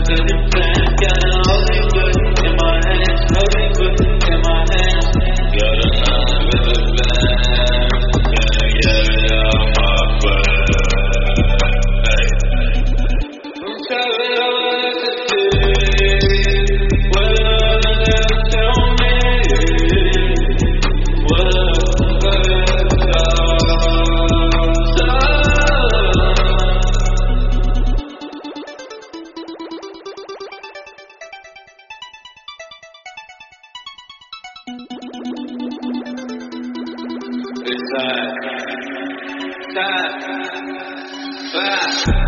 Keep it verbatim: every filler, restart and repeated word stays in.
good and bad. Got a holy good in my hands, holy good in my hands. Got a nice good and bad. Gonna get it out my bed. Hey, I'm traveling all of the city. What are they tell me? What are they It's time, time, time.